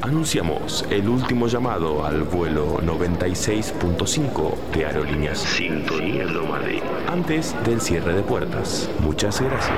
Anunciamos el último llamado al vuelo 96.5 de Aerolíneas Sintonía Nómade antes del cierre de puertas. Muchas gracias.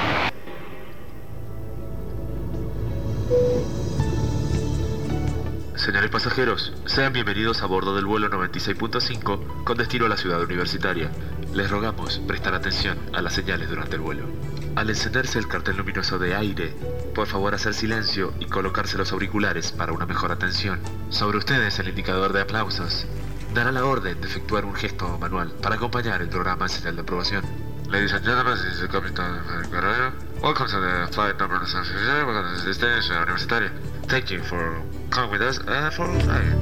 Señores pasajeros, sean bienvenidos a bordo del vuelo 96.5 con destino a la ciudad universitaria. Les rogamos prestar atención a las señales durante el vuelo. Al encenderse el cartel luminoso de aire, por favor hacer silencio y colocarse los auriculares para una mejor atención. Sobre ustedes el indicador de aplausos dará la orden de efectuar un gesto manual para acompañar el programa en señal de aprobación. Ladies and gentlemen, this is the captain Guerrero. Welcome to the flight number 96. Welcome to the destination universitaria. Thank you for coming with us for flying.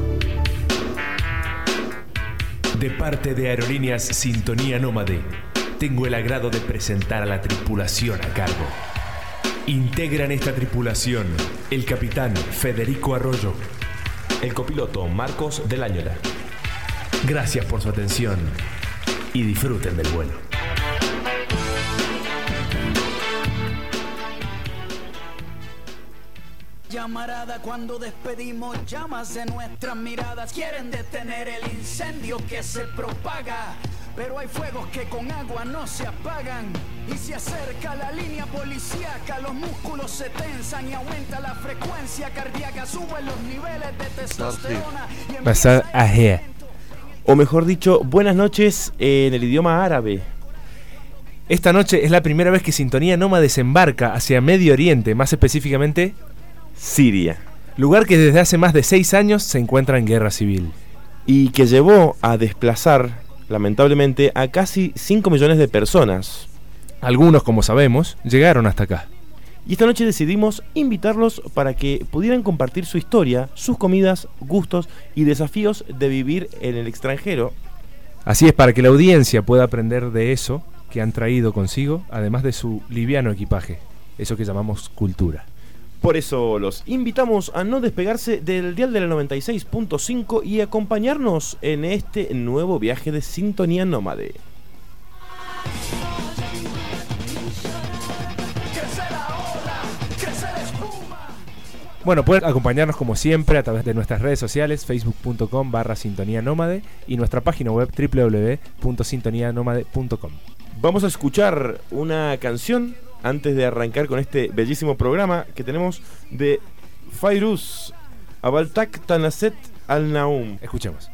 De parte de Aerolíneas Sintonía Nómade, tengo el agrado de presentar a la tripulación a cargo. Integran esta tripulación el capitán Federico Arroyo, el copiloto Marcos del Áñora. Gracias por su atención y disfruten del vuelo. Llamarada cuando despedimos llamas de nuestras miradas. Quieren detener el incendio que se propaga, pero hay fuegos que con agua no se apagan. Y se acerca la línea policíaca, los músculos se tensan y aumenta la frecuencia cardíaca. Suben los niveles de testosterona y Pasar a G. O mejor dicho, buenas noches en el idioma árabe. Esta noche es la primera vez que Sintonía Nómade desembarca hacia Medio Oriente, más específicamente Siria, lugar que desde hace más de 6 años se encuentra en guerra civil y que llevó a desplazar, lamentablemente, a casi 5 millones de personas. Algunos, como sabemos, llegaron hasta acá. Y esta noche decidimos invitarlos para que pudieran compartir su historia, sus comidas, gustos y desafíos de vivir en el extranjero. Así es, para que la audiencia pueda aprender de eso que han traído consigo, además de su liviano equipaje, eso que llamamos cultura. Por eso los invitamos a no despegarse del dial de la 96.5 y acompañarnos en este nuevo viaje de Sintonía Nómade. Bueno, pueden acompañarnos como siempre a través de nuestras redes sociales, facebook.com/Sintonía Nómade y nuestra página web www.sintonianomade.com. Vamos a escuchar una canción antes de arrancar con este bellísimo programa que tenemos de Fairuz, Abaltak Tanaset Al-Naum. Escuchemos.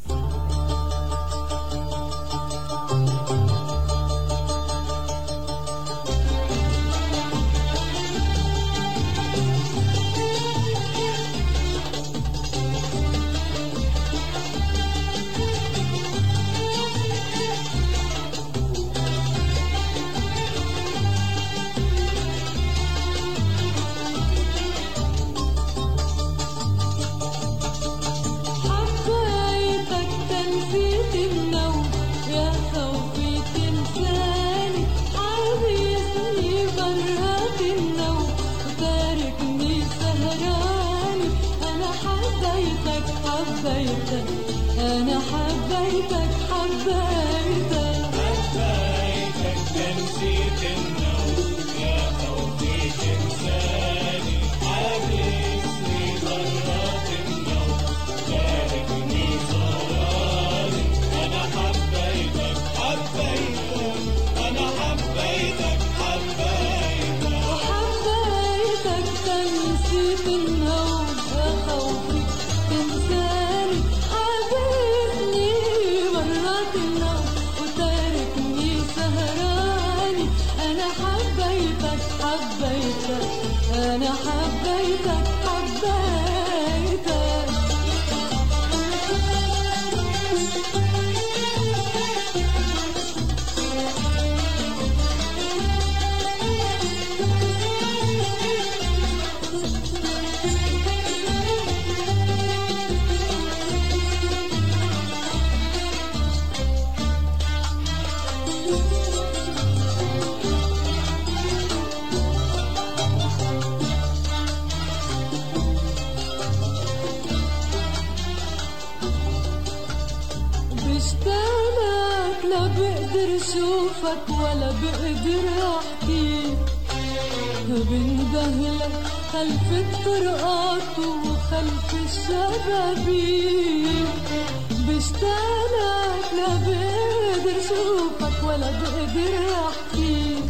بشتاقلك لا بقدر شوفك ولا بقدر احكي بندهلك خلف الطرقات وخلف الشبابيك، بشتاقلك لا بقدر شوفك ولا بقدر احكيك.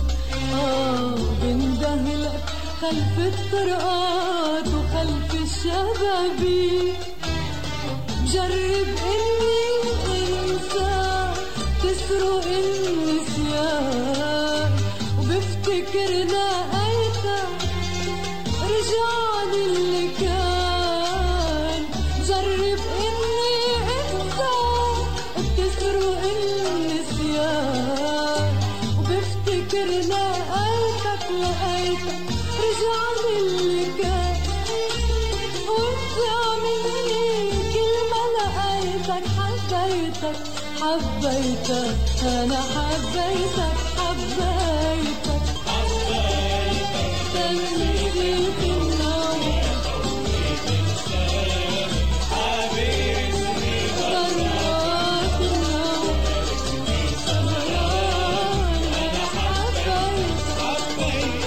بندهلك خلف الطرقات وخلف الشبابيك، بجرب اني انسى تسرق النسيان، وبفتكر لقيتك رجعني اللي كان. جرب اني انسى بتسرق النسيان، وبفتكر لقيتك رجعني اللي كان. وانت مني كل ما لقيتك حبيتك حبيتك انا حبيتك حبيتك تنسي في النوم برات النوم انا حبيتك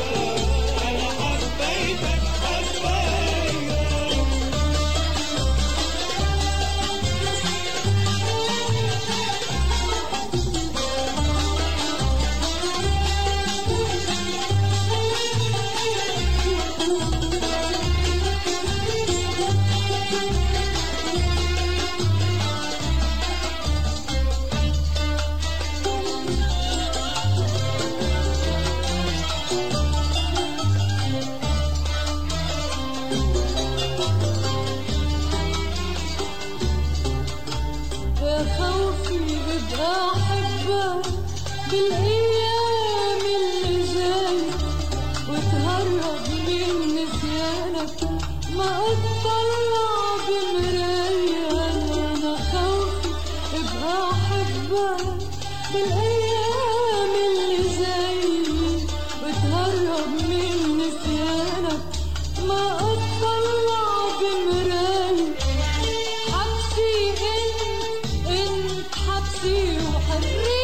بالايام اللي جاي وتهرب من نسيانك، ما اطلع بمراية. انا خوفي ابقى احبك بالايام اللي جاي وتهرب من نسيانك، ما اطلع بمراية. حبسي انت حبسي وحريتي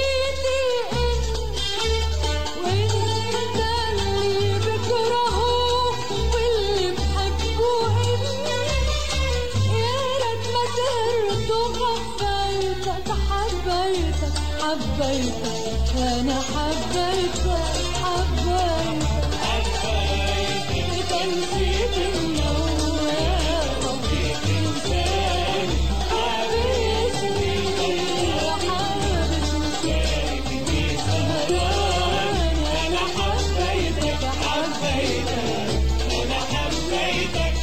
حبيتك أنا حبيتك حبيتك تنسيت النوم حبيت إنساني حبيتني وحبيتني أنا حبيتك أنا حبيتك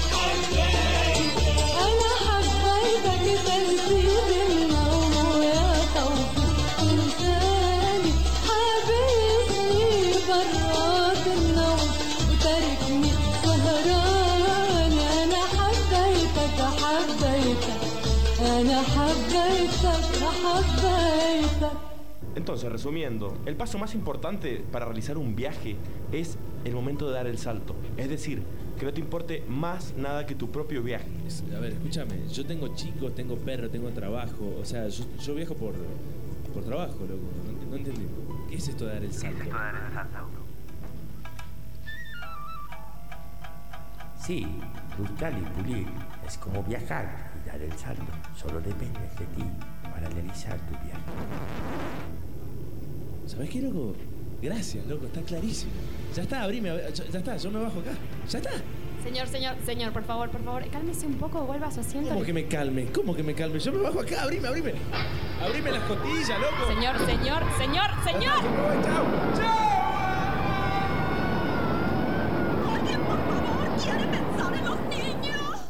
أنا حبيتك تنسيت النوم يا توفيق إنساني حبيبني برات النوم وتركني سهران. أنا حبيتك أنا حبيتك. Entonces, resumiendo, el paso más importante para realizar un viaje es el momento de dar el salto. Es decir, que no te importe más nada que tu propio viaje. A ver, escúchame, yo tengo chicos, tengo perro, tengo trabajo. O sea, yo viajo por trabajo, loco. No entendí. ¿Qué es esto de dar el salto? Sí, buscar y pulir es como viajar y dar el salto. Solo depende de ti para realizar tu viaje. ¿Sabés qué, loco? Gracias, loco, está clarísimo. Ya está, abrime, ya está, yo me bajo acá. Ya está. Señor, por favor, cálmese un poco, vuelva a su asiento. ¿Cómo que me calme? Yo me bajo acá, abrime. Abrime las costillas, loco. Señor. Chao. Alguien, por favor, quiere pensar en los niños.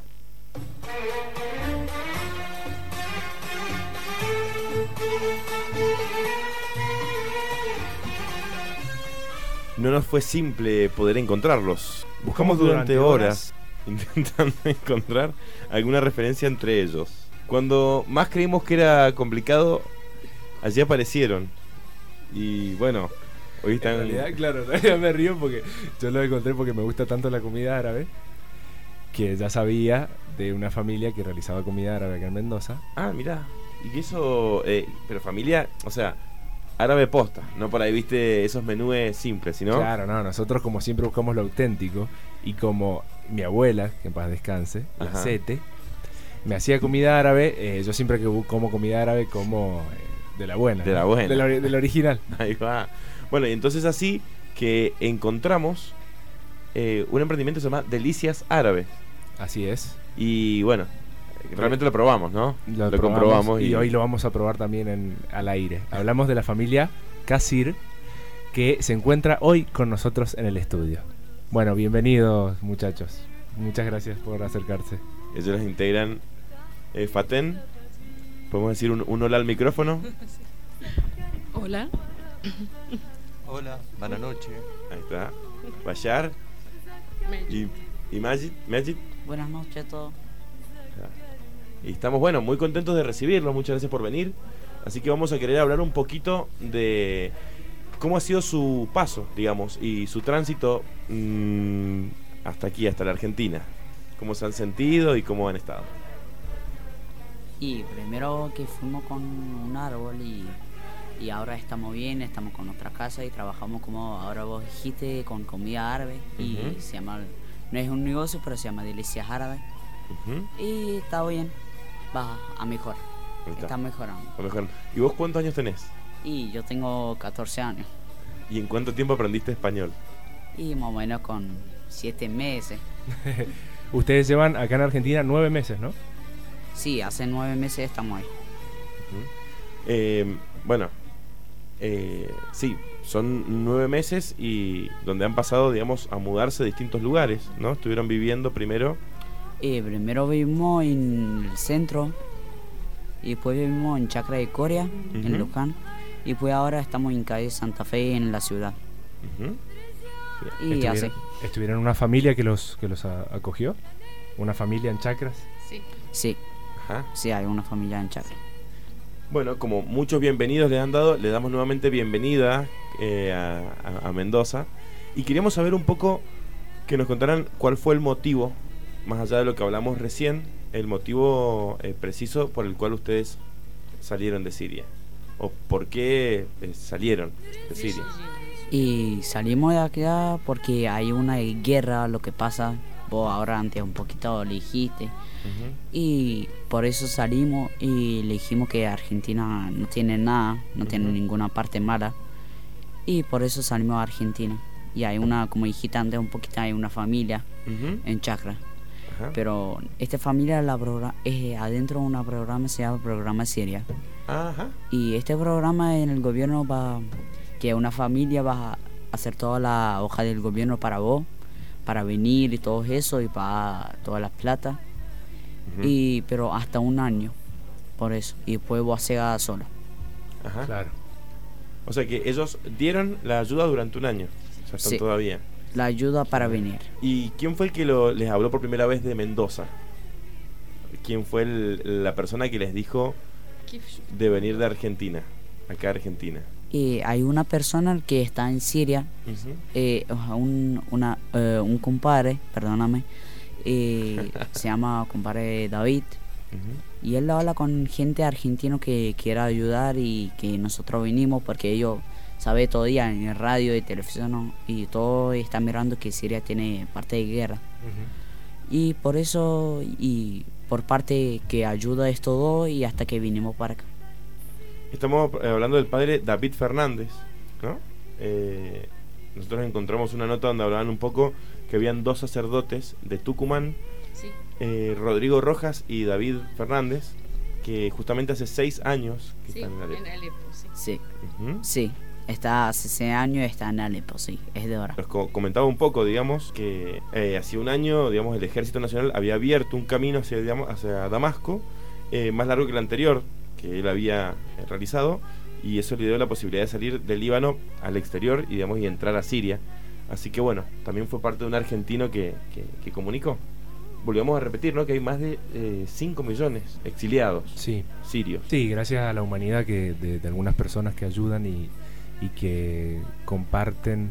No nos fue simple poder encontrarlos. Buscamos durante horas intentando encontrar alguna referencia entre ellos. Cuando más creímos que era complicado, allí aparecieron. Y bueno, hoy están... En realidad me río porque yo lo encontré porque me gusta tanto la comida árabe, que ya sabía de una familia que realizaba comida árabe acá en Mendoza. Ah, mirá. Y que eso... pero familia, o sea, árabe posta, no por ahí viste esos menúes simples, sino... Claro, no, nosotros como siempre buscamos lo auténtico. Y como mi abuela, que en paz descanse, la Ajá. Sete, me hacía comida árabe, yo siempre que como comida árabe como de la buena. De la ¿no? buena. De la original. Ahí va. Bueno, y entonces así que encontramos un emprendimiento que se llama Delicias Árabes. Así es. Y bueno, realmente lo probamos, ¿no? Lo comprobamos y hoy lo vamos a probar también al aire. Hablamos de la familia Kasir, que se encuentra hoy con nosotros en el estudio. Bueno, bienvenidos muchachos. Muchas gracias por acercarse. Ellos los integran Faten. ¿Podemos decir un hola al micrófono? Hola. Hola, buenas noches. Ahí está. Bashar y Majid. Buenas noches a todos. Y estamos, bueno, muy contentos de recibirlos. Muchas gracias por venir. Así que vamos a querer hablar un poquito de cómo ha sido su paso, digamos, y su tránsito hasta aquí, hasta la Argentina. Cómo se han sentido y cómo han estado. Y primero que fuimos con un árbol y ahora estamos bien, estamos con nuestra casa y trabajamos como ahora vos dijiste, con comida árabe. Y se llama, no es un negocio, pero se llama Delicias Árabes. Y está bien, va a mejor. Está mejorando. ¿Y vos cuántos años tenés? Y yo tengo 14 años. ¿Y en cuánto tiempo aprendiste español? Y más o menos con 7 meses. Ustedes llevan acá en Argentina 9 meses, ¿no? Sí, hace 9 meses estamos ahí. Bueno, sí, son 9 meses y donde han pasado, digamos, a mudarse a distintos lugares, ¿no? Estuvieron viviendo primero... primero vivimos en el centro y después vivimos en Chacra de Coria, en Luján, y pues ahora estamos en calle Santa Fe, en la ciudad. Y así. ¿Estuvieron en una familia que los acogió? ¿Una familia en Chacras? Sí. Ajá. Sí, hay una familia en Chacra. Bueno, como muchos bienvenidos les han dado, le damos nuevamente bienvenida a Mendoza. Y queríamos saber un poco, que nos contaran cuál fue el motivo, más allá de lo que hablamos recién, el motivo preciso por el cual ustedes salieron de Siria. O por qué salieron de Siria. Y salimos de acá porque hay una guerra, lo que pasa, vos ahora antes un poquito lo dijiste. Y por eso salimos y le dijimos que Argentina no tiene nada, no tiene ninguna parte mala. Y por eso salimos a Argentina. Y hay una, como dijiste antes un poquito, hay una familia en Chacra. Pero esta familia adentro de un programa se llama Programa Siria. Y este programa en el gobierno va, que una familia va a hacer toda la hoja del gobierno para vos, para venir y todo eso, y para todas las plata. Pero hasta un año, por eso. Y después vos haces solo. Claro. O sea que ellos dieron la ayuda durante un año. O sea, están todavía. La ayuda para venir. ¿Y quién fue el que les habló por primera vez de Mendoza? ¿Quién fue la persona que les dijo de venir de Argentina, acá a Argentina? Hay una persona que está en Siria, un compadre, perdóname, se llama compadre David, y él habla con gente argentina que quiera ayudar y que nosotros vinimos porque ellos saben todo día en el radio y televisión, ¿no? Y todo está mirando que Siria tiene parte de guerra. Y por eso, y por parte que ayuda esto dos, y hasta que vinimos para acá. Estamos hablando del padre David Fernández, ¿no? Nosotros encontramos una nota donde hablaban un poco que habían 2 sacerdotes de Tucumán, Rodrigo Rojas y David Fernández, que justamente hace 6 años que están en Alepo. Sí, está hace 6 años, está en Alepo, sí, es de ahora. Nos comentaba un poco, digamos, que hacía un año, digamos, el Ejército Nacional había abierto un camino hacia Damasco, más largo que el anterior, que él había realizado, y eso le dio la posibilidad de salir del Líbano al exterior y, digamos, y entrar a Siria. Así que bueno, también fue parte de un argentino que comunicó. Volvemos a repetir, ¿no? Que hay más de 5 millones exiliados sirios. Sí, gracias a la humanidad de algunas personas que ayudan y que comparten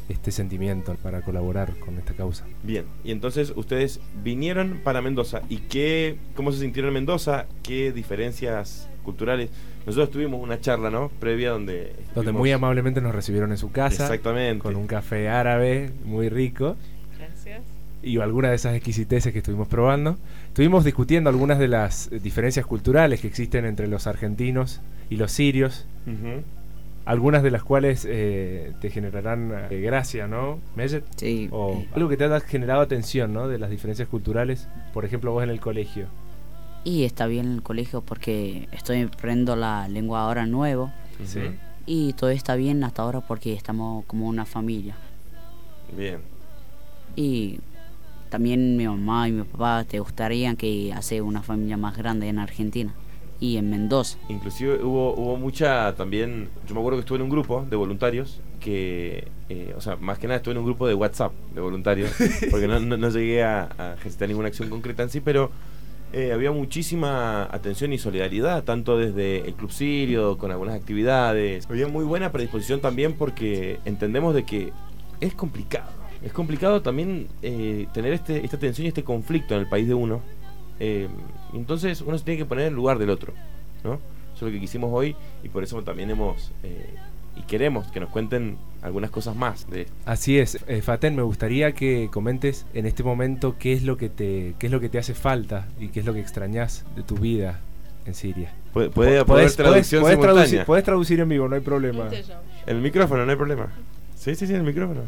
este sentimiento para colaborar con esta causa. Bien, y entonces ustedes vinieron para Mendoza. ¿Y cómo se sintieron en Mendoza? ¿Qué diferencias culturales? Nosotros tuvimos una charla, ¿no? Previa donde muy amablemente nos recibieron en su casa. Exactamente. Con un café árabe muy rico. Gracias. Y algunas de esas exquisiteces que estuvimos probando. Estuvimos discutiendo algunas de las diferencias culturales que existen entre los argentinos y los sirios. Algunas de las cuales te generarán gracia, ¿no, Mejet? Sí. O algo que te ha generado atención, ¿no? De las diferencias culturales. Por ejemplo, vos en el colegio. Y está bien en el colegio porque estoy aprendiendo la lengua ahora nuevo. Sí. Y todo está bien hasta ahora porque estamos como una familia. Bien. Y también mi mamá y mi papá te gustaría que hace una familia más grande en Argentina y en Mendoza. Inclusive hubo mucha también, yo me acuerdo que estuve en un grupo de voluntarios que, o sea, más que nada estuve en un grupo de WhatsApp de voluntarios, porque no llegué a gestar ninguna acción concreta en sí, pero había muchísima atención y solidaridad, tanto desde el Club Sirio, con algunas actividades. Había muy buena predisposición también porque entendemos de que es complicado. Es complicado también tener esta tensión y este conflicto en el país de uno. Entonces uno se tiene que poner en el lugar del otro, ¿no? Eso es lo que quisimos hoy y por eso también hemos y queremos que nos cuenten algunas cosas más de esto. Así es, Faten, me gustaría que comentes en este momento qué es lo que te hace falta y qué es lo que extrañas de tu vida en Siria. Puede traducción simultánea. Puedes traducir en vivo, no hay problema. El micrófono, no hay problema. Sí, el micrófono.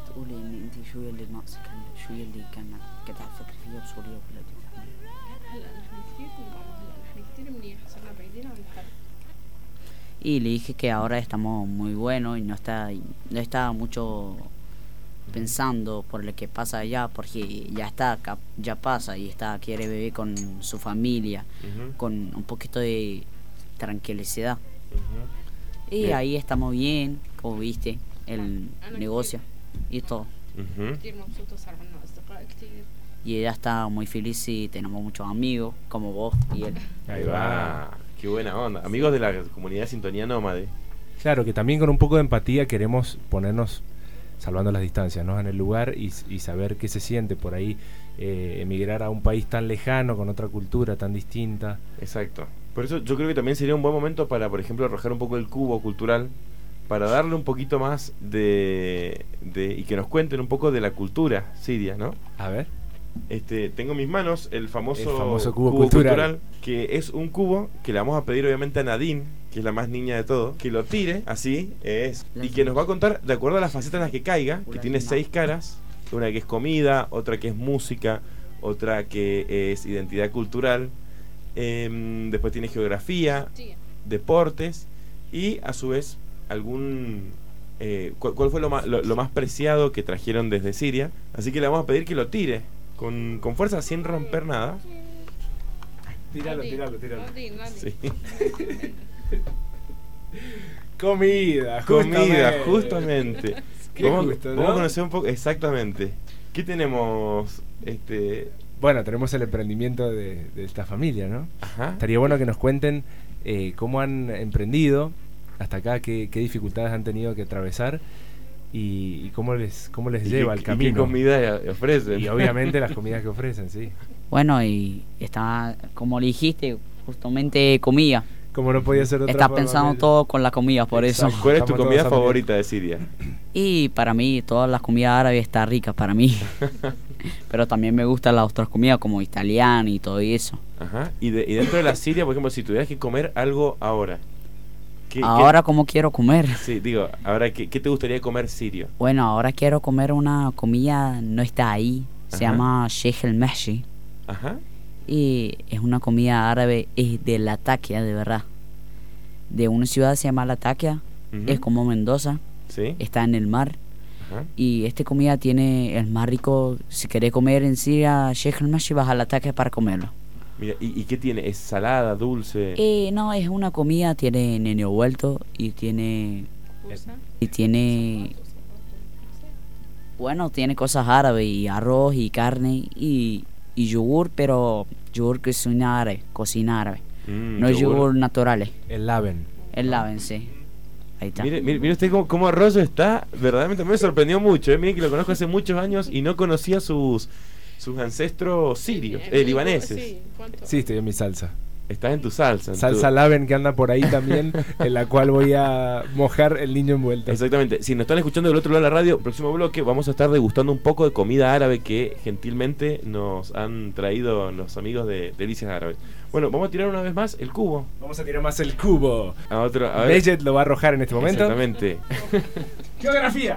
Y le dije que ahora estamos muy buenos y no está mucho pensando por lo que pasa allá, porque ya pasa y quiere vivir con su familia, con un poquito de tranquilidad. Y Bien. ahí estamos bien, como viste, el negocio y todo. Y ella está muy feliz y tenemos muchos amigos como vos y él. Ahí va, qué buena onda. Amigos de la comunidad Sintonía Nómade. Claro, que también con un poco de empatía queremos ponernos, salvando las distancias, ¿no?, en el lugar y saber qué se siente por ahí emigrar a un país tan lejano, con otra cultura tan distinta. Exacto. Por eso yo creo que también sería un buen momento para, por ejemplo, arrojar un poco el cubo cultural, para darle un poquito más y que nos cuenten un poco de la cultura siria, ¿no? A ver. Tengo en mis manos el famoso cubo cultural, que es un cubo que le vamos a pedir obviamente a Nadine, que es la más niña de todo, que lo tire así, y que nos va a contar de acuerdo a las facetas en las que caiga, que tiene 6 caras, una que es comida, otra que es música, otra que es identidad cultural, después tiene geografía, deportes y a su vez algún ¿cuál fue lo más preciado que trajeron desde Siria? Así que le vamos a pedir que lo tire con fuerza, sin romper nada. Tíralo. Sí. Comida, justamente. Vamos a conocer un poco, exactamente. ¿Qué tenemos? Bueno, tenemos el emprendimiento de esta familia, ¿no? Ajá. Estaría bueno que nos cuenten cómo han emprendido hasta acá, qué dificultades han tenido que atravesar y cómo les lleva el camino. ¿Y qué comida ofrecen? Y obviamente las comidas que ofrecen, sí. Bueno, y está, como le dijiste, justamente comida. Como no podía ser de otra Está forma, pensando todo con la comida, por eso. ¿Cuál es tu comida favorita de Siria? Y para mí, todas las comidas árabes están ricas para mí. Pero también me gustan las otras comidas como italiana y todo eso. Ajá. Y dentro de la Siria, por ejemplo, si tuvieras que comer algo ahora. Ahora, ¿cómo quiero comer? Sí, digo, ahora, ¿qué te gustaría comer sirio? Bueno, ahora quiero comer una comida, no está ahí, se llama Sheikh el Mahshi. Ajá. Y es una comida árabe, es de Latakia, de verdad. De una ciudad se llama Latakia, es como Mendoza, está en el mar. Ajá. Y esta comida tiene el más rico, si querés comer en Siria, Sheikh el Mahshi, vas a Latakia para comerlo. Mira, ¿y qué tiene? ¿Es salada, dulce? No, es una comida, tiene nene vuelto y tiene... Bueno, tiene cosas árabes y arroz y carne y yogur, pero yogur que es una árabe, cocina árabe. No es yogur naturales. El laben. El laben, sí. Ahí está. Mire usted cómo Arroyo está, verdaderamente me sorprendió mucho. Miren que lo conozco hace muchos años y no conocía sus ancestros sirios, libaneses. Sí, estoy en mi salsa. Estás en tu salsa. Salsa Laven, que anda por ahí también, en la cual voy a mojar el niño envuelto. Exactamente. Si nos están escuchando del otro lado de la radio, próximo bloque vamos a estar degustando un poco de comida árabe que gentilmente nos han traído los amigos de Delicias Árabes. Bueno, vamos a tirar una vez más el cubo. Vamos a tirar más el cubo. A ver. Mejet lo va a arrojar en este momento. Exactamente. Geografía.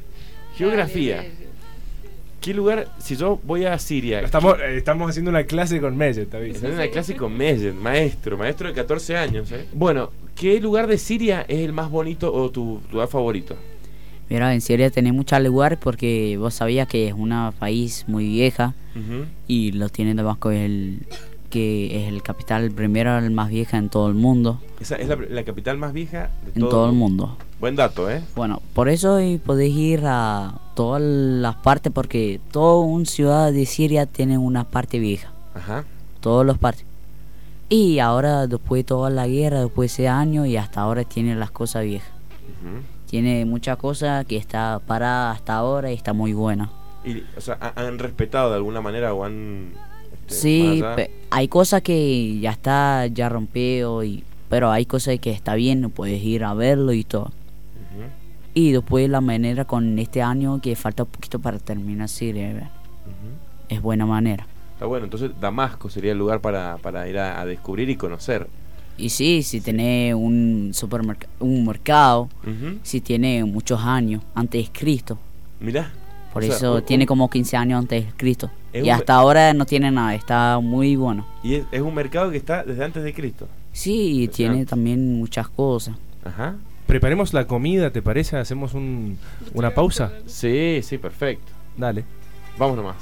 ¿Qué lugar, si yo voy a Siria? Estamos haciendo una clase con Mejet, ¿está bien? Estamos haciendo una clase con Mejet, maestro de 14 años. Bueno, ¿qué lugar de Siria es el más bonito o tu lugar favorito? Mira, en Siria tenés muchos lugares porque vos sabías que es un país muy vieja y lo tiene Damasco que es el capital primero, el más vieja en todo el mundo. Esa es la capital más vieja de todo el mundo. Buen dato, ¿eh? Bueno, por eso podés ir a todas las partes porque toda una ciudad de Siria tiene una parte vieja. Ajá. Todas las partes. Y ahora, después de toda la guerra, después de ese año, y hasta ahora tiene las cosas viejas. Tiene muchas cosas que está parada hasta ahora y está muy buena. Y, o sea, ¿han respetado de alguna manera o han...? Sí, hay cosas que ya rompió, pero hay cosas que está bien, puedes ir a verlo y todo. Y después la manera con este año que falta un poquito para terminar Siria, es buena manera. Está bueno, entonces Damasco sería el lugar para ir a descubrir y conocer. Y sí, si tenés un mercado, si tiene muchos años antes de Cristo. Mirá. Por eso tiene como 15 años antes de Cristo. Y hasta ahora no tiene nada, está muy bueno. ¿Y es un mercado que está desde antes de Cristo? Sí, y tiene también muchas cosas. Ajá. Preparemos la comida, ¿te parece? ¿Hacemos una pausa? Sí, perfecto. Dale. Vamos nomás.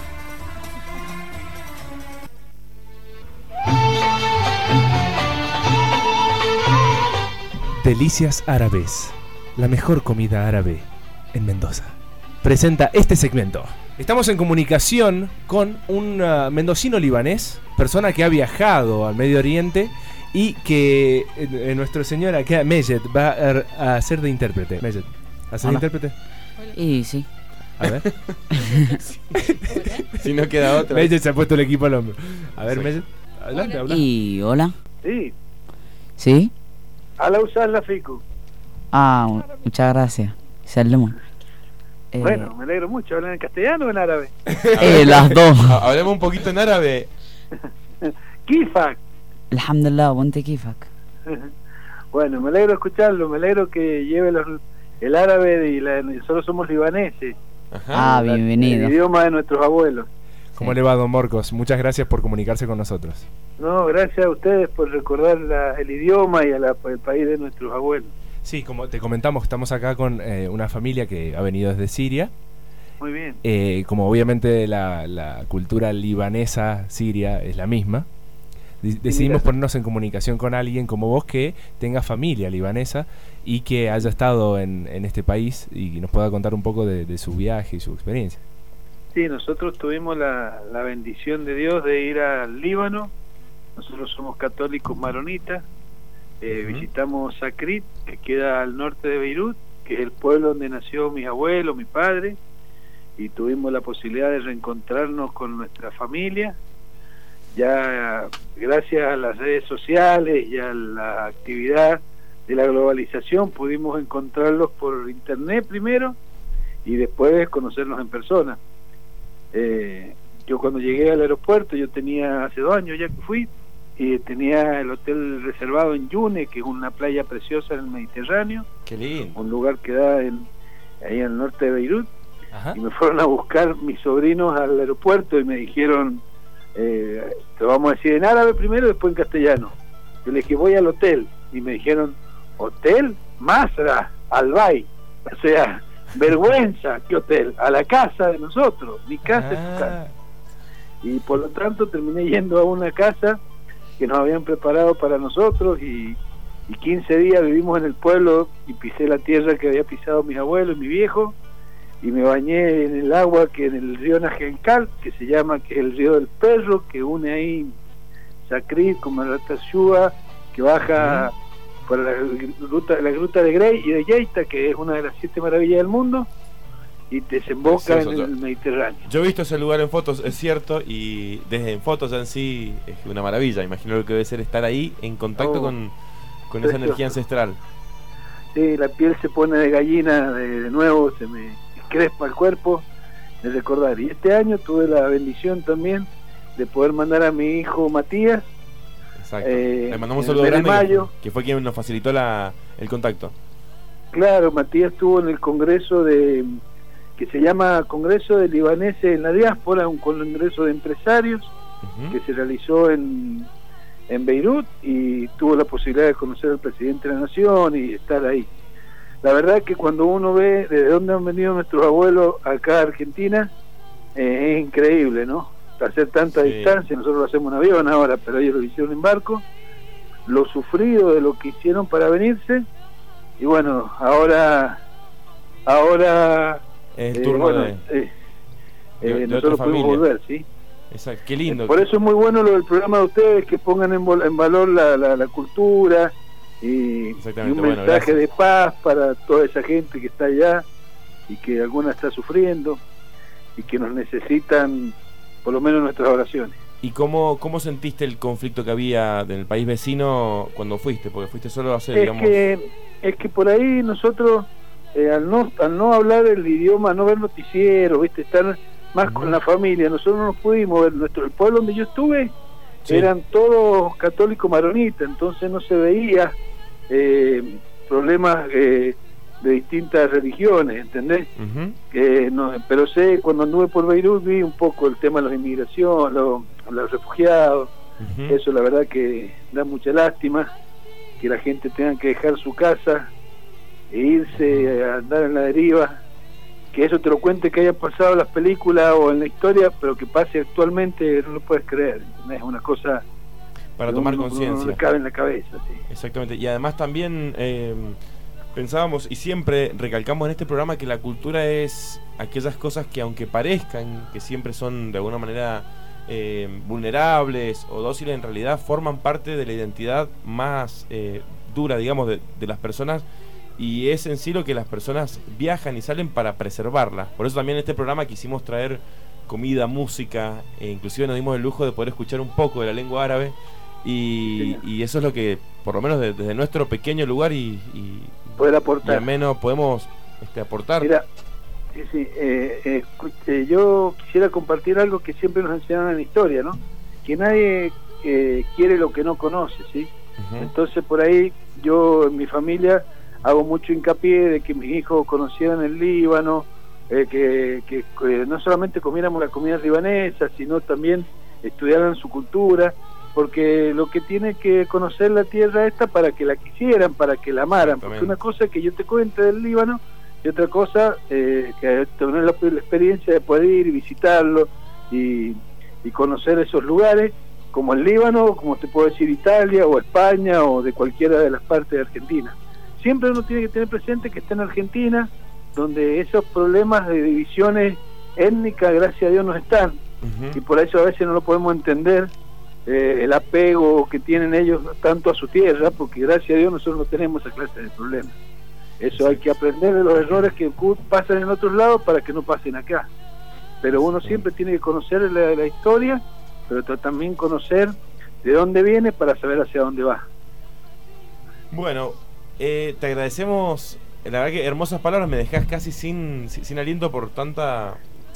Delicias Árabes, la mejor comida árabe en Mendoza. Presenta este segmento. Estamos en comunicación con un mendocino libanés, persona que ha viajado al Medio Oriente y que nuestro señor acá, Mejet, va a hacer de intérprete. Mejet, ¿haces de intérprete? Y sí. A ver. Si no queda otra. Mejet se ha puesto el equipo al hombro. A ver, Mejet, adelante, habla. Y hola. Sí. ¿Sí? Ala usar la ficu. Muchas gracias. Saludos. Bueno, me alegro mucho. ¿Hablan en castellano o en árabe? Las dos. Hablemos un poquito en árabe. Kifak. Alhamdulillah, ponte kifak. Bueno, me alegro escucharlo. Me alegro que lleve el árabe y nosotros somos libaneses. Ajá. Bienvenido. El idioma de nuestros abuelos. ¿Cómo le va, don Morcos? Muchas gracias por comunicarse con nosotros. No, gracias a ustedes por recordar el idioma y el país de nuestros abuelos. Sí, como te comentamos, estamos acá con una familia que ha venido desde Siria. Muy bien. Como obviamente la cultura libanesa, siria, es la misma, decidimos ponernos en comunicación con alguien como vos que tenga familia libanesa y que haya estado en este país y nos pueda contar un poco de su viaje y su experiencia. Sí, nosotros tuvimos la bendición de Dios de ir al Líbano. Nosotros somos católicos maronitas. Visitamos Sakrit, que queda al norte de Beirut, que es el pueblo donde nació mi abuelo, mi padre, y tuvimos la posibilidad de reencontrarnos con nuestra familia. Ya gracias a las redes sociales y a la actividad de la globalización pudimos encontrarlos por internet primero y después conocerlos en persona. Yo cuando llegué al aeropuerto, yo tenía hace 2 años ya que fui, y tenía el hotel reservado en Yune, que es una playa preciosa en el Mediterráneo. Qué lindo. Un lugar que da ahí al norte de Beirut. Y me fueron a buscar mis sobrinos al aeropuerto y me dijeron, te lo vamos a decir en árabe primero y después en castellano. Yo les dije, voy al hotel, y me dijeron, ¿hotel? Masra, Albay. O sea, vergüenza, ¿qué hotel? A la casa de nosotros, mi casa es tu casa. Y por lo tanto terminé yendo a una casa que nos habían preparado para nosotros y 15 días vivimos en el pueblo y pisé la tierra que había pisado mis abuelos y mi viejo, y me bañé en el agua que en el río Najencal, que se llama, que es el río del Perro, que une ahí Sakrit con Maratashua, que baja para la gruta de Grey y de Yeita, que es una de las 7 maravillas del mundo, y desemboca en el Mediterráneo. Yo he visto ese lugar en fotos, es cierto, y desde en fotos ya en sí es una maravilla. Imagino lo que debe ser estar ahí en contacto con esa energía ancestral. Sí, la piel se pone de gallina de nuevo, se me crespa el cuerpo de recordar. Y este año tuve la bendición también de poder mandar a mi hijo Matías. Exacto. Le mandamos un saludo grande, que fue quien nos facilitó el contacto. Claro, Matías estuvo en el congreso que se llama Congreso de Libaneses en la Diáspora, un congreso de empresarios que se realizó en Beirut, y tuvo la posibilidad de conocer al presidente de la nación y estar ahí. La verdad es que cuando uno ve desde dónde han venido nuestros abuelos acá a Argentina, es increíble, ¿no? Hacer tanta distancia, nosotros lo hacemos en avión ahora, pero ellos lo hicieron en barco, lo sufrido de lo que hicieron para venirse, y bueno, ahora es el turno de nosotros podemos volver, ¿sí? Exacto, qué lindo. Por eso es muy bueno lo del programa de ustedes, que pongan en valor la cultura y un mensaje de paz para toda esa gente que está allá y que alguna está sufriendo y que nos necesitan por lo menos nuestras oraciones. ¿Y cómo sentiste el conflicto que había en el país vecino cuando fuiste? Porque fuiste solo a hacer, digamos... Es que por ahí nosotros, al no hablar el idioma, no ver noticieros, ¿viste? Estar más con la familia, nosotros no nos pudimos ver. El pueblo donde yo estuve eran todos católicos maronitas, entonces no se veía problemas de distintas religiones, ¿entendés? Pero cuando anduve por Beirut vi un poco el tema de la inmigración, los refugiados. Eso la verdad que da mucha lástima, que la gente tenga que dejar su casa e irse a andar en la deriva, que eso te lo cuente que haya pasado en las películas o en la historia, pero que pase actualmente no lo puedes creer, ¿entendés? Es una cosa para tomar conciencia, no le cabe en la cabeza, sí. Exactamente. Y además también pensábamos y siempre recalcamos en este programa que la cultura es aquellas cosas que, aunque parezcan que siempre son de alguna manera vulnerables o dóciles, en realidad forman parte de la identidad más dura, digamos, de las personas, y es en sí lo que las personas viajan y salen para preservarla. Por eso también en este programa quisimos traer comida, música, inclusive nos dimos el lujo de poder escuchar un poco de la lengua árabe, y eso es lo que, por lo menos desde nuestro pequeño lugar y poder aportar, y al menos podemos aportar. Mira, yo quisiera compartir algo que siempre nos enseñaron en la historia, ¿no? Que nadie quiere lo que no conoce, ¿sí? Entonces por ahí yo en mi familia hago mucho hincapié de que mis hijos conocieran el Líbano, que no solamente comiéramos la comida libanesa, sino también estudiaran su cultura, porque lo que tiene que conocer la tierra esta para que la quisieran, para que la amaran, porque una cosa es que yo te cuente del Líbano y otra cosa que tener la experiencia de poder ir y visitarlo y conocer esos lugares, como el Líbano, como te puedo decir Italia o España o de cualquiera de las partes de Argentina. Siempre uno tiene que tener presente que está en Argentina, donde esos problemas de divisiones étnicas, gracias a Dios, no están, y por eso a veces no lo podemos entender, el apego que tienen ellos tanto a su tierra, porque gracias a Dios nosotros no tenemos esa clase de problemas. Eso hay que aprender de los errores que pasan en otros lados para que no pasen acá. Pero uno siempre tiene que conocer la historia, pero también conocer de dónde viene para saber hacia dónde va. Bueno, te agradecemos, la verdad que hermosas palabras, me dejás casi sin aliento por tanta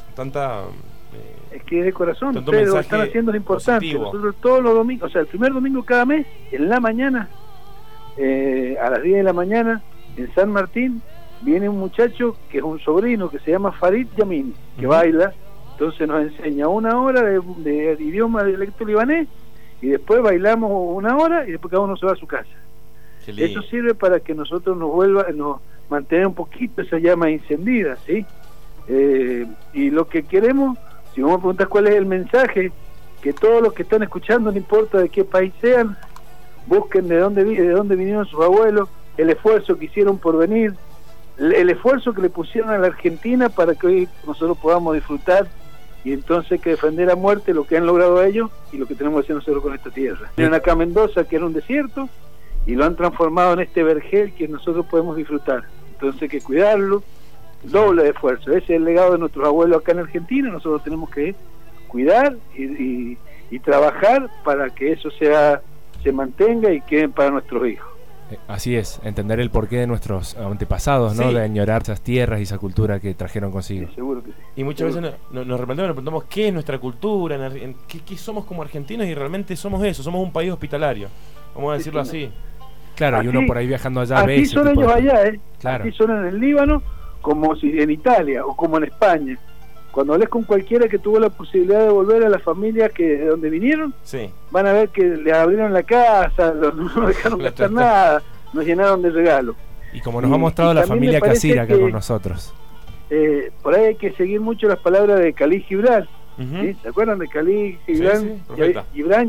es que de corazón ustedes lo están haciendo es importante. Nosotros todos los domingos, o sea, el primer domingo cada mes, en la mañana, a las 10 de la mañana, en San Martín, viene un muchacho que es un sobrino que se llama Farid Yamin, que baila, entonces nos enseña 1 hora de idioma de dialecto libanés, y después bailamos 1 hora y después cada uno se va a su casa. Eso sirve para que nosotros nos mantener un poquito esa llama encendida, ¿sí? Y lo que queremos, si vos me preguntas cuál es el mensaje, que todos los que están escuchando, no importa de qué país sean, busquen de dónde vinieron sus abuelos, el esfuerzo que hicieron por venir, el esfuerzo que le pusieron a la Argentina para que hoy nosotros podamos disfrutar, y entonces hay que defender a muerte lo que han logrado ellos y lo que tenemos que hacer nosotros con esta tierra. Vinieron acá a Mendoza, que era un desierto, y lo han transformado en este vergel que nosotros podemos disfrutar. Entonces hay que cuidarlo, doble de esfuerzo. Ese es el legado de nuestros abuelos acá en Argentina. Nosotros tenemos que cuidar y trabajar para que eso se mantenga y quede para nuestros hijos. Así es, entender el porqué de nuestros antepasados, ¿no? Sí. De añorar esas tierras y esa cultura que trajeron consigo. Sí, seguro que sí. Y muchas veces nos preguntamos qué es nuestra cultura, qué somos como argentinos, y realmente somos eso, somos un país hospitalario, vamos a decirlo así. Claro, y uno por ahí viajando allá ve Así ese son tipo ellos de- allá, Claro. Así son en el Líbano, como si en Italia o como en España. Cuando hables con cualquiera que tuvo la posibilidad de volver a la familia de donde vinieron, Sí. van a ver que les abrieron la casa, no dejaron gastar nada, nos llenaron de regalos. Y como nos ha mostrado la también familia me parece Casir acá que, con nosotros. por ahí hay que seguir mucho las palabras de Khalil Gibran. Ujú. ¿Sí? ¿Se acuerdan de Khalil Gibran? Sí, profeta. Gibran,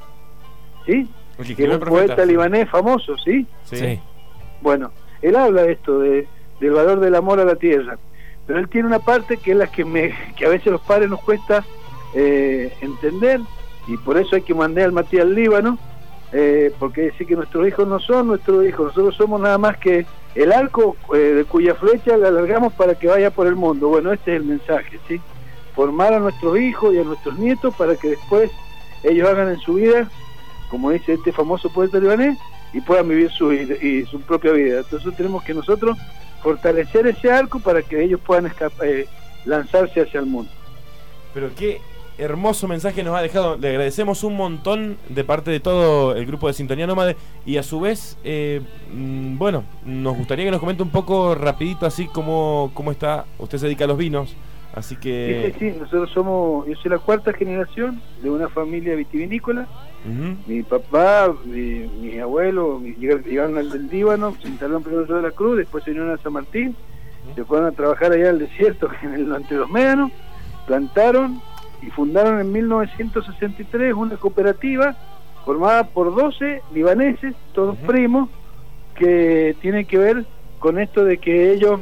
¿sí? El que Que era escribió un el profeta, poeta sí. libanés famoso, ¿sí? Sí. Bueno, él habla de esto, del valor del amor a la tierra, pero él tiene una parte que es la que a veces los padres nos cuesta entender, y por eso hay que mandar al Matías al Líbano, porque decir que nuestros hijos no son nuestros hijos, nosotros somos nada más que el arco de cuya flecha la alargamos para que vaya por el mundo. Bueno, este es el mensaje, ¿sí? Formar a nuestros hijos y a nuestros nietos para que después ellos hagan en su vida, como dice este famoso poeta libanés, y puedan vivir su propia vida. Entonces tenemos que nosotros fortalecer ese arco para que ellos puedan lanzarse hacia el mundo. Pero qué hermoso mensaje nos ha dejado. Le agradecemos un montón de parte de todo el grupo de Sintonía Nómade, y a su vez, bueno, nos gustaría que nos comente un poco rapidito así cómo está. Usted se dedica a los vinos, así que... Sí, nosotros yo soy la cuarta generación de una familia vitivinícola. Ujú. Mi papá, mis abuelos llegaron al del Líbano, se instalaron primero en Río de la Cruz, después se vinieron a San Martín, se fueron a trabajar allá al desierto, entre los médanos, plantaron y fundaron en 1963 una cooperativa formada por 12 libaneses, todos primos, que tienen que ver con esto de que ellos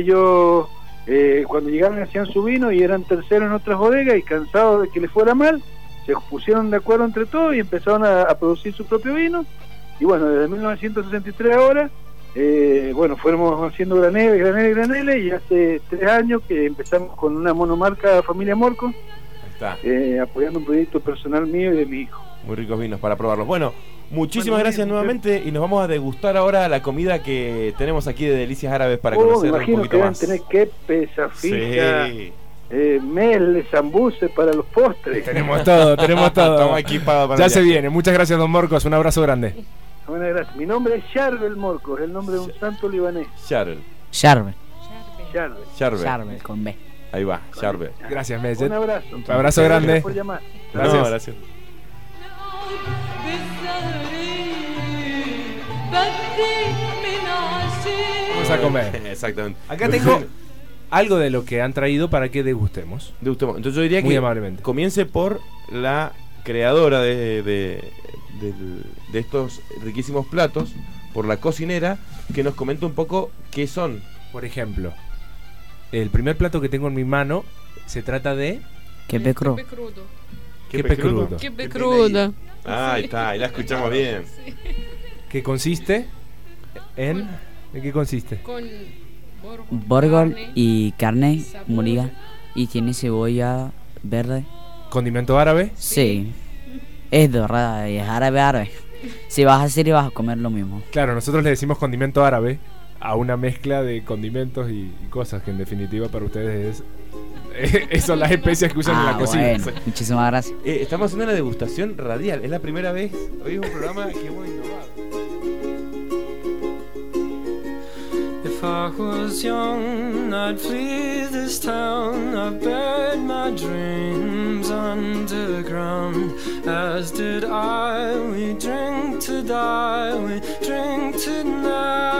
cuando llegaron hacían su vino y eran terceros en otras bodegas, y cansados de que les fuera mal, se pusieron de acuerdo entre todos y empezaron a producir su propio vino. Y bueno, desde 1963 ahora, bueno, fuimos haciendo granel, y hace 3 años que empezamos con una monomarca Familia Morco, apoyando un proyecto personal mío y de mi hijo. Muy ricos vinos para probarlos. Bueno, muchísimas gracias nuevamente, y nos vamos a degustar ahora la comida que tenemos aquí de Delicias Árabes para Me conocer un imagino poquito que deben más. tener quepe, fija, Sí. mel, zambuce para los postres. Tenemos todo, tenemos todo. Estamos equipados para Ya el se viaje. viene. Muchas gracias, don Morcos. Un abrazo grande. Buenas gracias. Mi nombre es Charbel Morcos, el nombre de un santo libanés. Charbel. Charbel. Charbel. Con B. Ahí va, Charbel. Gracias, Meset. Un abrazo. Un abrazo grande. Gracias por llamar. Gracias. No, gracias. Vamos a comer. Exactamente. Acá tengo algo de lo que han traído para que degustemos. Entonces yo diría Muy que amablemente. comience por la creadora de estos riquísimos platos, por la cocinera, que nos comente un poco qué son. Por ejemplo, el primer plato que tengo en mi mano se trata de... Quepe crudo. Quepe crudo. Quepe cruda. Ah, ahí está, ahí la escuchamos bien. ¿Qué consiste en...? ¿De qué consiste? Con Borgol y carne molida, y tiene cebolla verde. ¿Condimento árabe? Sí. Es dorada y es árabe. Si vas a hacer y vas a comer lo mismo. Claro, nosotros le decimos condimento árabe a una mezcla de condimentos y cosas que en definitiva para ustedes son las especias que usan en la cocina. Bueno, muchísimas gracias. Estamos haciendo una degustación radial. Es la primera vez. Hoy es un programa que hemos innovado. If I was young, I'd flee this town. I buried my dreams underground. As did I. We drink to die. We drink tonight.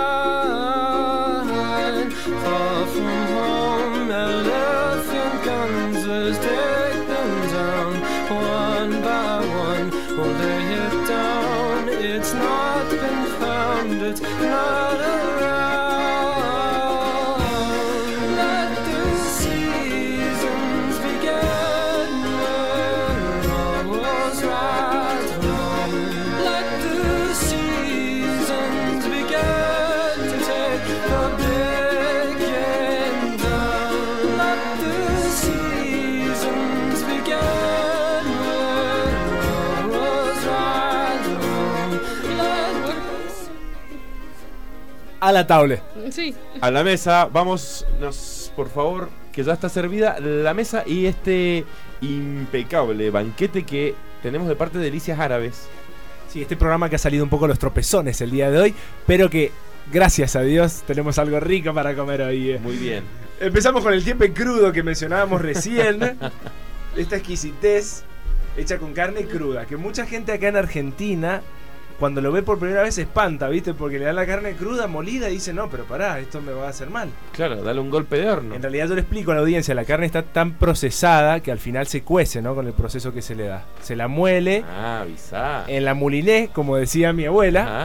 Far from home, elephant guns. Let's take them down one by one. We'll lay it down. It's not been found. It's not around. A la tabla. Sí. A la mesa, vamos, por favor, que ya está servida la mesa y este impecable banquete que tenemos de parte de Delicias Árabes. Sí, este programa que ha salido un poco a los tropezones el día de hoy, pero que, gracias a Dios, tenemos algo rico para comer hoy. Muy bien. Empezamos con el tiempo crudo que mencionábamos recién. Esta exquisitez hecha con carne cruda, que mucha gente acá en Argentina, cuando lo ve por primera vez, se espanta, ¿viste? Porque le dan la carne cruda, molida, y dice, no, pero pará, esto me va a hacer mal. Claro, dale un golpe de horno. En realidad yo le explico a la audiencia, la carne está tan procesada que al final se cuece, ¿no? Con el proceso que se le da. Se la muele en la mouliné, como decía mi abuela.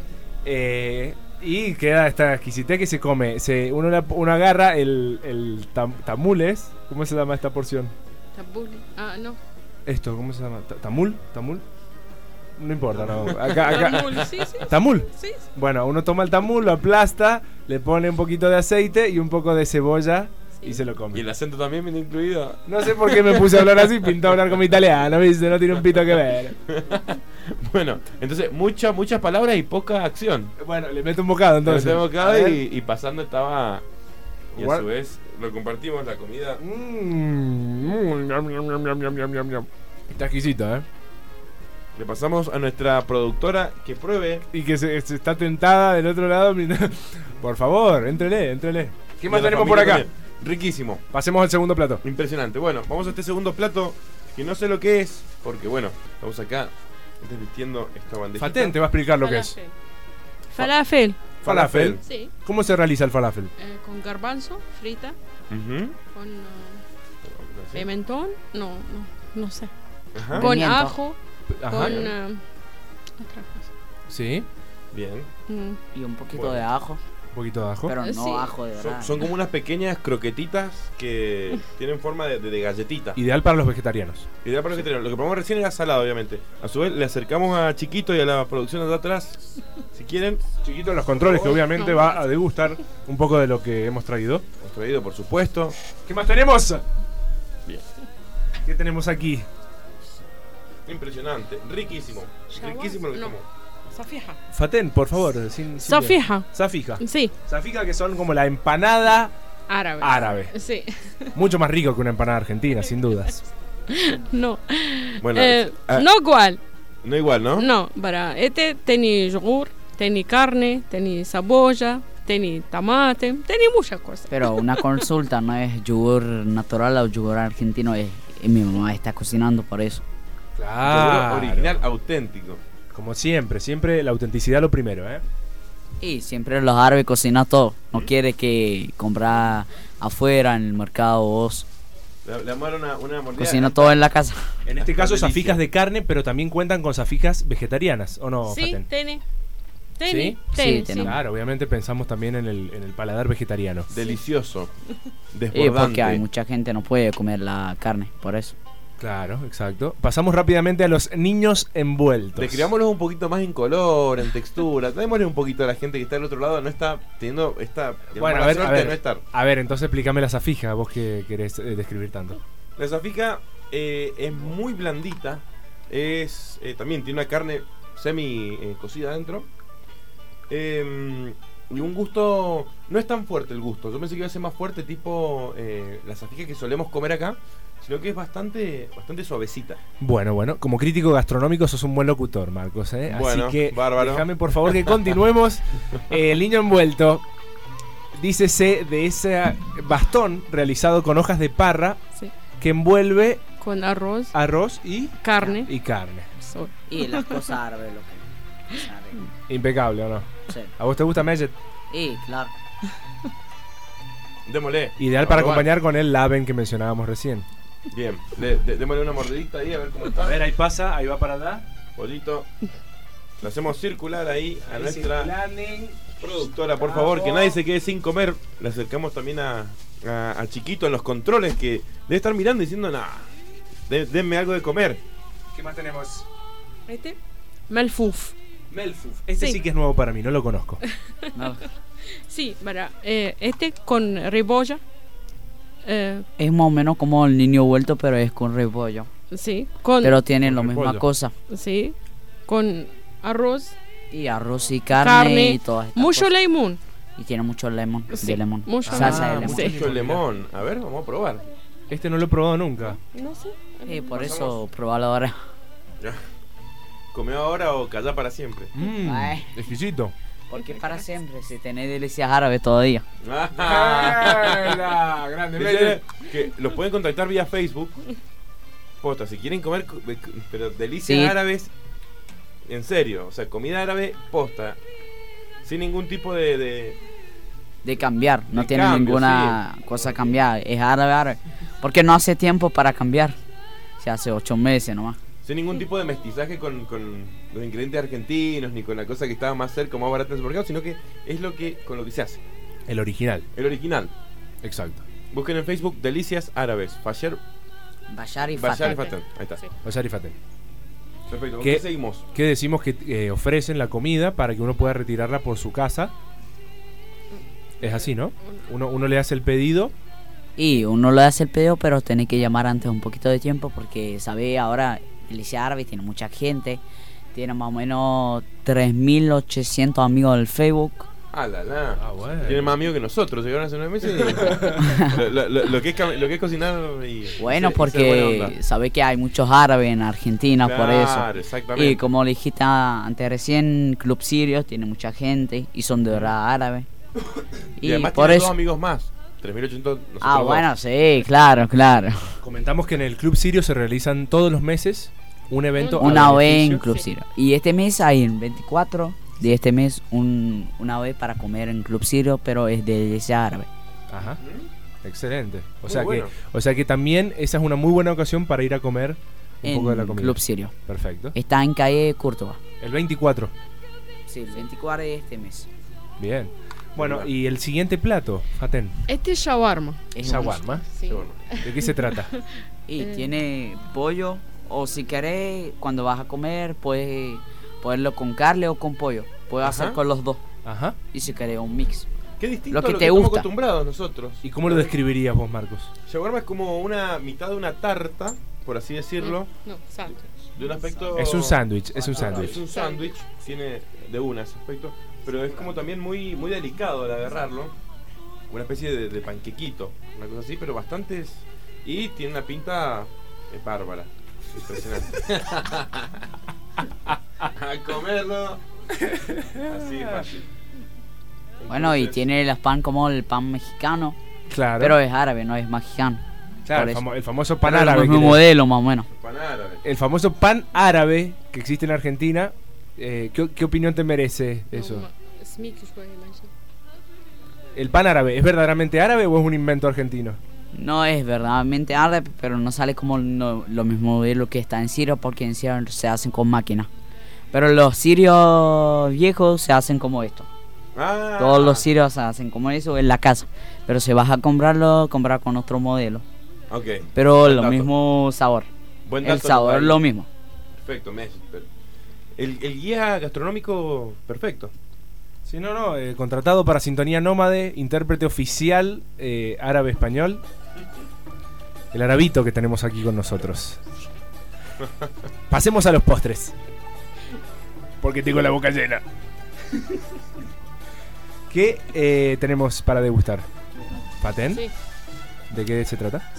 Y queda esta exquisitez que se come. Uno agarra el tamules. ¿Cómo se llama esta porción? No. Esto, ¿cómo se llama? ¿Tamul? No importa, no. Acá. Tamul, sí. ¿Tamul? Sí. Bueno, uno toma el tamul, lo aplasta, le pone un poquito de aceite y un poco de cebolla y se lo come. ¿Y el acento también viene incluido? No sé por qué me puse a hablar así, pintó a hablar como italiano, ¿viste? No tiene un pito que ver. Bueno, entonces muchas palabras y poca acción. Bueno, le meto un bocado entonces. Le meto un bocado y pasando estaba... Y a su vez lo compartimos la comida. Está exquisito, ¿eh? Le pasamos a nuestra productora que pruebe. Y que se está tentada del otro lado. Por favor, éntrele. ¿Qué más tenemos por acá? También. Riquísimo. Pasemos al segundo plato. Impresionante. Bueno, vamos a este segundo plato que no sé lo que es, porque bueno, estamos acá desvistiendo esta bandejita. Fatén te va a explicar lo que es. Falafel. ¿Falafel? Sí. ¿Cómo se realiza el falafel? Con garbanzo, frita. Con pimentón. No sé. Ajá. Con Pimiento. ajo. Ajá. Con otra cosa. Sí. Bien. Y un poquito de ajo. Un poquito de ajo. Pero no Sí. ajo de verdad. Son como unas pequeñas croquetitas que tienen forma de galletita. Ideal para los vegetarianos. Ideal para los vegetarianos. Lo que probamos recién era salado, obviamente. A su vez, le acercamos a Chiquito y a la producción de atrás. Si quieren. Chiquito en los controles, que obviamente va a degustar un poco de lo que hemos traído. Hemos traído, por supuesto. ¿Qué más tenemos? Bien. ¿Qué tenemos aquí? Impresionante. Riquísimo. Riquísimo lo que comemos. Safija. Fatén, por favor. Safija. Safija. Sí. Safija, que son como la empanada árabe. Sí. Mucho más rico que una empanada argentina, sin dudas. No. Bueno, no igual. No igual, ¿no? No, para tiene yogur, tiene carne, tiene cebolla, tiene tomate, tiene muchas cosas. Pero una consulta, no es yogur natural o yogur argentino, es mi mamá está cocinando por eso. Claro. Yogur original, auténtico. Como siempre la autenticidad lo primero, ¿eh? Y siempre los árabes cocinan todo. No quiere que comprar afuera en el mercado vos. Le vamos a dar una mordida. Cocina todo en la casa. En este caso safijas de carne, pero también cuentan con safijas vegetarianas, ¿o no, Sí, Fatén? tiene. ¿Sí? Sí, Claro, obviamente pensamos también en el paladar vegetariano. Delicioso. Y Desbordante. porque hay mucha gente no puede comer la carne, por eso. Claro, exacto. Pasamos rápidamente a los niños envueltos. Describámoslos un poquito más en color, en textura. Démosle un poquito a la gente que está del otro lado. No está teniendo esta Bueno, mala a suerte ver, de no estar. a ver, entonces explícame la safija, vos que querés describir tanto. La safija es muy blandita. También tiene una carne semi cocida adentro. Y un gusto. No es tan fuerte el gusto. Yo pensé que iba a ser más fuerte, tipo la safija que solemos comer acá. Sino que es bastante suavecita. Bueno, como crítico gastronómico sos un buen locutor, Marcos, ¿eh? Bueno, así que bárbaro. déjame por favor que continuemos. El niño envuelto, dícese de ese bastón realizado con hojas de parra, Sí. que envuelve Con arroz y carne. Y las cosas árabes, lo que. Impecable, ¿o no? Sí. ¿A vos te gusta Mejet? Y claro. Démosle. Ideal para acompañar con el laben que mencionábamos recién. Bien, démosle una mordidita ahí a ver cómo está. A ver, ahí pasa, ahí va para allá. Pollito. Lo hacemos circular ahí a Ahí nuestra circulando. productora, por favor, que nadie se quede sin comer. Le acercamos también a Chiquito en los controles, que debe estar mirando y diciendo, nah, denme algo de comer. ¿Qué más tenemos? Melfuf. Melfuf. Este sí que es nuevo para mí, no lo conozco. Sí, para con rebolla. Es más o menos como el niño vuelto, pero es con repollo. Sí, pero tienen la misma cosa. Sí, con arroz, Y arroz y carne y todas estas mucho cosas. limón. Y tiene mucho lemon, Sí, de lemon. mucho Salsa limón. de lemon. Mucho limón. A ver, vamos a probar. Este no lo he probado nunca. No sé. Por eso, probalo ahora. Ya. ¿Comé ahora o calla para siempre? Ay. Exquisito. Porque para siempre, si tenés delicias árabes todavía. Grande, Dice que los pueden contactar vía Facebook. Posta, si quieren comer, pero delicias Sí. árabes, en serio, o sea, comida árabe posta, sin ningún tipo de cambiar, no De tiene cambio, ninguna cosa cambiada, es árabe. Porque no hace tiempo para cambiar, se hace 8 meses nomás. sin ningún tipo de mestizaje con los ingredientes argentinos, ni con la cosa que estaba más cerca o más barata en el supermercado, sino que es con lo que se hace. El original. El original. Exacto. Busquen en Facebook Delicias Árabes. Bashar y Bashar y Faten. Faten. Ahí está. Bashar y Faten. Perfecto. ¿Con qué seguimos? Que decimos que ofrecen la comida para que uno pueda retirarla por su casa. Es así, ¿no? Uno le hace el pedido. Y uno le hace el pedido, pero tenés que llamar antes un poquito de tiempo porque, ¿sabés? Ahora Delicia Árabe tiene mucha gente. Tiene más o menos 3.800 amigos en el Facebook. Bueno. Tienen más amigos que nosotros. Llegaron hace 9 meses. Y lo que es cocinar y Bueno, y ser buena porque onda. sabés que hay muchos árabes en Argentina, por eso. Claro, exactamente. Y como le dijiste antes recién, Club Sirio tiene mucha gente y son de verdad árabes. Y además por tiene eso. 2 amigos más. 3.800 nosotros Ah, dos. bueno, sí, claro. Comentamos que en el Club Sirio se realizan todos los meses un evento. Una a OE en beneficio. Club Sirio. Y este mes hay el 24 de este mes una OE para comer en Club Sirio, pero es de Delicia Árabe. Ajá. Excelente. Muy bueno. O sea que también esa es una muy buena ocasión para ir a comer un En poco de la comida. Club Sirio. Perfecto. Está en calle Córdoba. El 24. Sí, el 24 de este mes. Bien. Bueno, y el siguiente plato, Faten. Este es shawarma. Shawarma. Sí. ¿De qué se trata? Y tiene pollo, o si querés, cuando vas a comer, puedes ponerlo con carne o con pollo. Puedes Ajá. hacer con los dos. Ajá. Y si querés, un mix. Qué distinto Lo a que lo te que estamos gusta. acostumbrados nosotros. ¿Y cómo lo describirías vos, Marcos? Shawarma es como una mitad de una tarta, por así decirlo. No, sándwich. De un aspecto. Es un sándwich, es un sándwich. Es un sándwich, tiene de una ese aspecto, pero es como también muy delicado al agarrarlo. Una especie de panquequito, una cosa así, pero bastantes. Y tiene una pinta bárbara. Impresionante. A comerlo. Así es fácil. Bueno, y tiene el pan como el pan mexicano. Claro. Pero es árabe, no es mexicano. Claro, Por el, eso. el famoso pan Pero árabe. el mismo que le- modelo, más o menos. Pan árabe. El famoso pan árabe que existe en Argentina. ¿Qué opinión te merece eso? ¿El pan árabe es verdaderamente árabe o es un invento argentino? No es verdaderamente árabe, pero no sale como lo mismo modelo que está en Sirio, porque en Sirio se hacen con máquina. Pero los sirios viejos se hacen como esto. Ah. Todos los sirios se hacen como eso en la casa. Pero si vas a comprarlo, comprar con otro modelo. Ok. Pero Buen lo dato. mismo sabor. Buen El dato sabor es ahí. lo mismo. Perfecto, el guía gastronómico, perfecto. Sí, no, contratado para Sintonía Nómade, intérprete oficial árabe-español. El arabito que tenemos aquí con nosotros. Pasemos a los postres. Porque tengo la boca llena. ¿Qué tenemos para degustar? ¿Faten? Sí. ¿De qué se trata?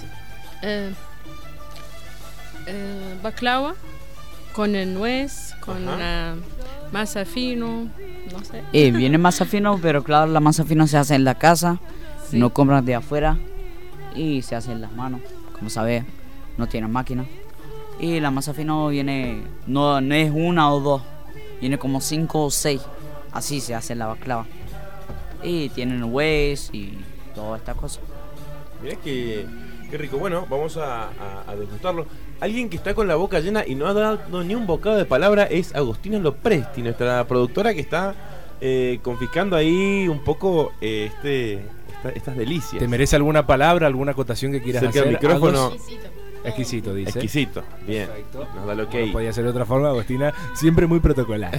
Baklava con el nuez, con Ajá. masa fino, no sé. Viene masa fino, pero claro, la masa fino se hace en la casa. Sí. No compras de afuera. Y se hace en las manos. Como sabes, no tiene máquina. Y la masa fino viene, no es una o dos. Viene como 5 o 6. Así se hace la baklava. Y tienen hues y todas estas cosas. Mirá qué rico. Bueno, vamos a degustarlo. Alguien que está con la boca llena y no ha dado ni un bocado de palabra es Agostina Lopresti, nuestra productora que está confiscando ahí un poco estas delicias. ¿Te merece alguna palabra, alguna acotación que quieras Cerca hacer? del micrófono. Agos? Exquisito, dice. Exquisito, bien. Perfecto. Nos da lo que No podía ser de otra forma, Agostina, siempre muy protocolar.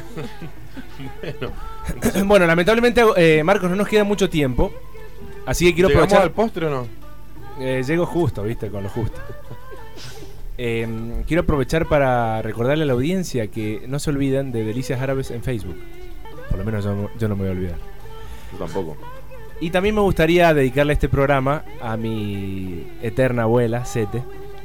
Bueno, lamentablemente, Marcos, no nos queda mucho tiempo. Así que quiero ¿Llegamos aprovechar. al postre o no? Llego justo, viste, con lo justo. quiero aprovechar para recordarle a la audiencia que no se olviden de Delicias Árabes en Facebook. Por lo menos yo no me voy a olvidar. Yo tampoco. Y también me gustaría dedicarle este programa a mi eterna abuela, Sete,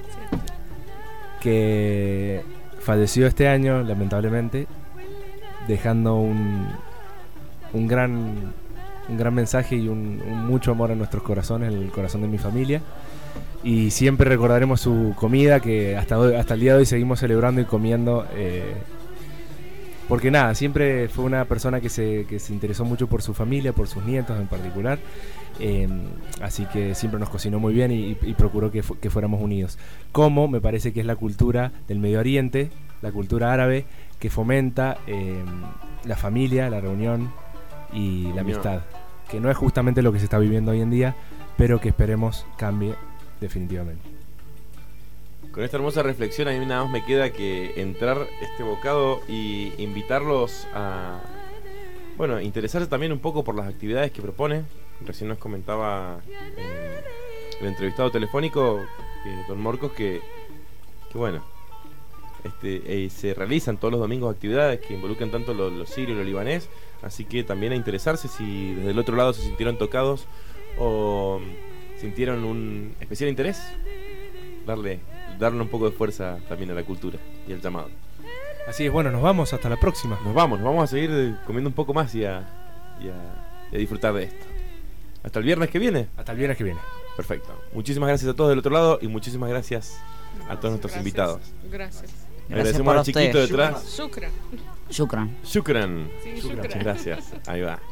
que falleció este año, lamentablemente, dejando un gran mensaje y un mucho amor a nuestros corazones, en el corazón de mi familia. Y siempre recordaremos su comida, que hasta el día de hoy seguimos celebrando y comiendo, porque nada, siempre fue una persona que se interesó mucho por su familia, por sus nietos en particular, así que siempre nos cocinó muy bien y procuró que fuéramos unidos. Como me parece que es la cultura del Medio Oriente, la cultura árabe, que fomenta la familia, la reunión y la amistad, que no es justamente lo que se está viviendo hoy en día, pero que esperemos cambie definitivamente. Con esta hermosa reflexión a mí nada más me queda que entrar este bocado y invitarlos a, bueno, interesarse también un poco por las actividades que propone. Recién nos comentaba el entrevistado telefónico, don Morcos, que bueno, se realizan todos los domingos actividades que involucran tanto lo sirio y lo libanés, así que también a interesarse si desde el otro lado se sintieron tocados o sintieron un especial interés, darle un poco de fuerza también a la cultura y al llamado. Así es, bueno, nos vamos, hasta la próxima. Nos vamos a seguir comiendo un poco más y a disfrutar de esto. ¿Hasta el viernes que viene? Hasta el viernes que viene. Perfecto. Muchísimas gracias a todos del otro lado y muchísimas gracias a todos nuestros invitados. Gracias. Agradecemos al chiquito detrás. Shukran. Shukran. Shukran. Sí, shukran. Gracias. Ahí va.